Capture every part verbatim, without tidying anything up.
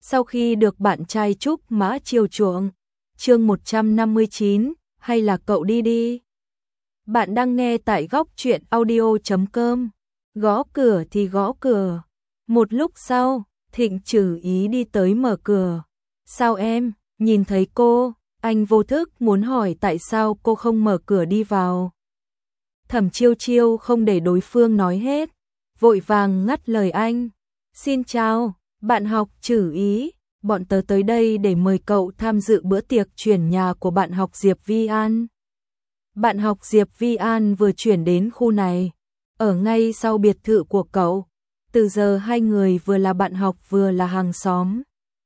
sau khi được bạn trai Trúc Mã chiều chuộng. Chương một trăm năm mươi chín, hay là cậu đi đi. Bạn đang nghe tại góc truyện audio chấm com. Gõ cửa thì gõ cửa. Một lúc sau, Thịnh Trử Ý đi tới mở cửa. Sao em? Nhìn thấy cô, anh vô thức muốn hỏi tại sao cô không mở cửa đi vào. Thẩm Chiêu Chiêu không để đối phương nói hết, vội vàng ngắt lời anh. Xin chào, bạn học Trử Ý, bọn tớ tới đây để mời cậu tham dự bữa tiệc chuyển nhà của bạn học Diệp Vi An. Bạn học Diệp Vi An vừa chuyển đến khu này, ở ngay sau biệt thự của cậu. Từ giờ hai người vừa là bạn học vừa là hàng xóm.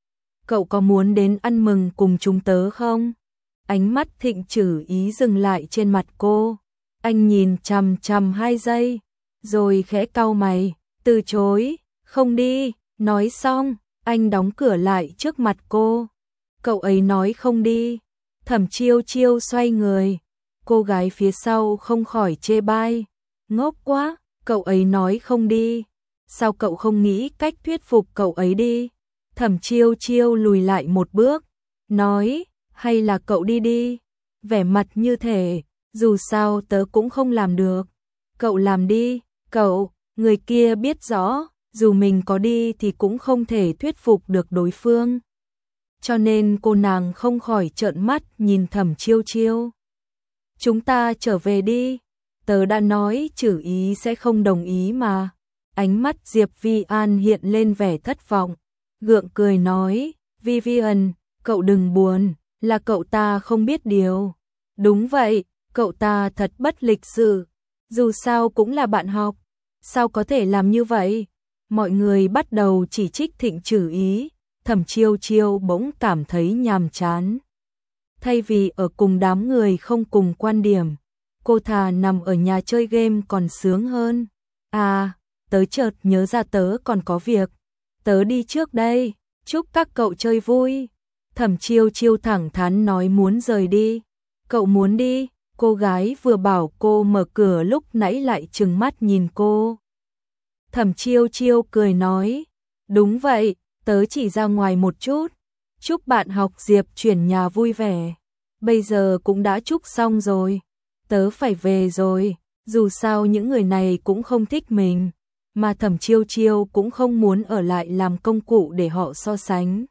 Cậu có muốn đến ăn mừng cùng chúng tớ không? Ánh mắt Thịnh Trử Ý dừng lại trên mặt cô. Anh nhìn chằm chằm hai giây, rồi khẽ cau mày, từ chối, không đi. Nói xong, anh đóng cửa lại trước mặt cô. Cậu ấy nói không đi. Thẩm Chiêu Chiêu xoay người. Cô gái phía sau không khỏi chê bai. Ngốc quá, cậu ấy nói không đi. Sao cậu không nghĩ cách thuyết phục cậu ấy đi? Thẩm Chiêu Chiêu lùi lại một bước, nói, hay là cậu đi đi. Vẻ mặt như thể, dù sao tớ cũng không làm được. Cậu làm đi, cậu, người kia biết rõ, dù mình có đi thì cũng không thể thuyết phục được đối phương. Cho nên cô nàng không khỏi trợn mắt nhìn Thẩm Chiêu Chiêu. Chúng ta trở về đi, tớ đã nói Trử Ý sẽ không đồng ý mà. Ánh mắt Diệp Vi An hiện lên vẻ thất vọng, gượng cười nói, Vivian, cậu đừng buồn, là cậu ta không biết điều. Đúng vậy, cậu ta thật bất lịch sự, dù sao cũng là bạn học, sao có thể làm như vậy? Mọi người bắt đầu chỉ trích Thịnh Trử Ý, Thẩm Chiêu Chiêu bỗng cảm thấy nhàm chán. Thay vì ở cùng đám người không cùng quan điểm, cô thà nằm ở nhà chơi game còn sướng hơn. À, tớ chợt nhớ ra tớ còn có việc, tớ đi trước đây, chúc các cậu chơi vui. Thẩm Chiêu Chiêu thẳng thắn nói muốn rời đi. Cậu muốn đi? Cô gái vừa bảo cô mở cửa lúc nãy lại trừng mắt nhìn cô. Thẩm Chiêu Chiêu cười nói, đúng vậy, tớ chỉ ra ngoài một chút, chúc bạn học Diệp chuyển nhà vui vẻ. Bây giờ cũng đã chúc xong rồi, tớ phải về rồi, dù sao những người này cũng không thích mình, mà Thẩm Chiêu Chiêu cũng không muốn ở lại làm công cụ để họ so sánh.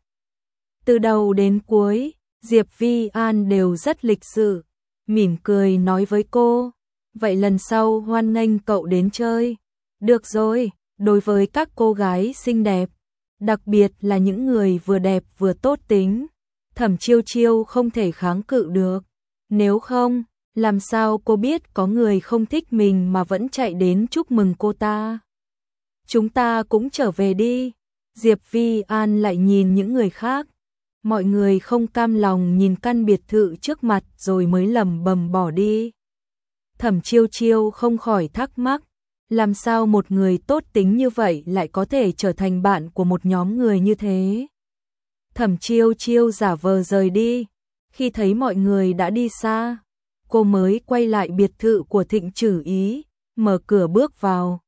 Từ đầu đến cuối, Diệp Vi An đều rất lịch sự, mỉm cười nói với cô, vậy lần sau hoan nghênh cậu đến chơi. Được rồi, đối với các cô gái xinh đẹp, đặc biệt là những người vừa đẹp vừa tốt tính, Thẩm Chiêu Chiêu không thể kháng cự được. Nếu không, làm sao cô biết có người không thích mình mà vẫn chạy đến chúc mừng cô ta? Chúng ta cũng trở về đi. Diệp Vi An lại nhìn những người khác. Mọi người không cam lòng nhìn căn biệt thự trước mặt rồi mới lẩm bẩm bỏ đi. Thẩm Chiêu Chiêu không khỏi thắc mắc, làm sao một người tốt tính như vậy lại có thể trở thành bạn của một nhóm người như thế? Thẩm Chiêu Chiêu giả vờ rời đi, khi thấy mọi người đã đi xa, cô mới quay lại biệt thự của Thịnh Trử Ý, mở cửa bước vào.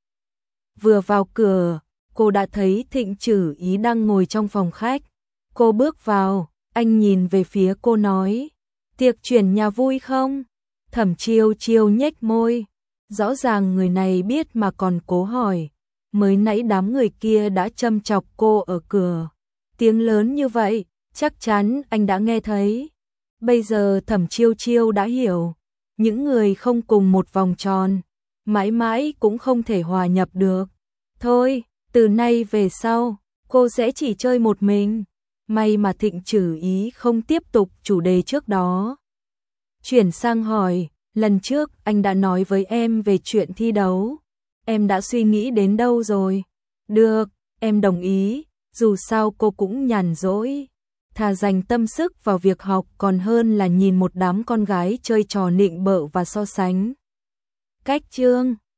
Vừa vào cửa, cô đã thấy Thịnh Trử Ý đang ngồi trong phòng khách. Cô bước vào, anh nhìn về phía cô nói, tiệc chuyển nhà vui không? Thẩm Chiêu Chiêu nhếch môi, rõ ràng người này biết mà còn cố hỏi, mới nãy đám người kia đã châm chọc cô ở cửa. Tiếng lớn như vậy, chắc chắn anh đã nghe thấy. Bây giờ Thẩm Chiêu Chiêu đã hiểu, những người không cùng một vòng tròn, mãi mãi cũng không thể hòa nhập được. Thôi, từ nay về sau, cô sẽ chỉ chơi một mình. May mà Thịnh Trử Ý không tiếp tục chủ đề trước đó. Chuyển sang hỏi, lần trước anh đã nói với em về chuyện thi đấu. Em đã suy nghĩ đến đâu rồi? Được, em đồng ý, dù sao cô cũng nhàn rỗi. Thà dành tâm sức vào việc học còn hơn là nhìn một đám con gái chơi trò nịnh bợ và so sánh. Cách chương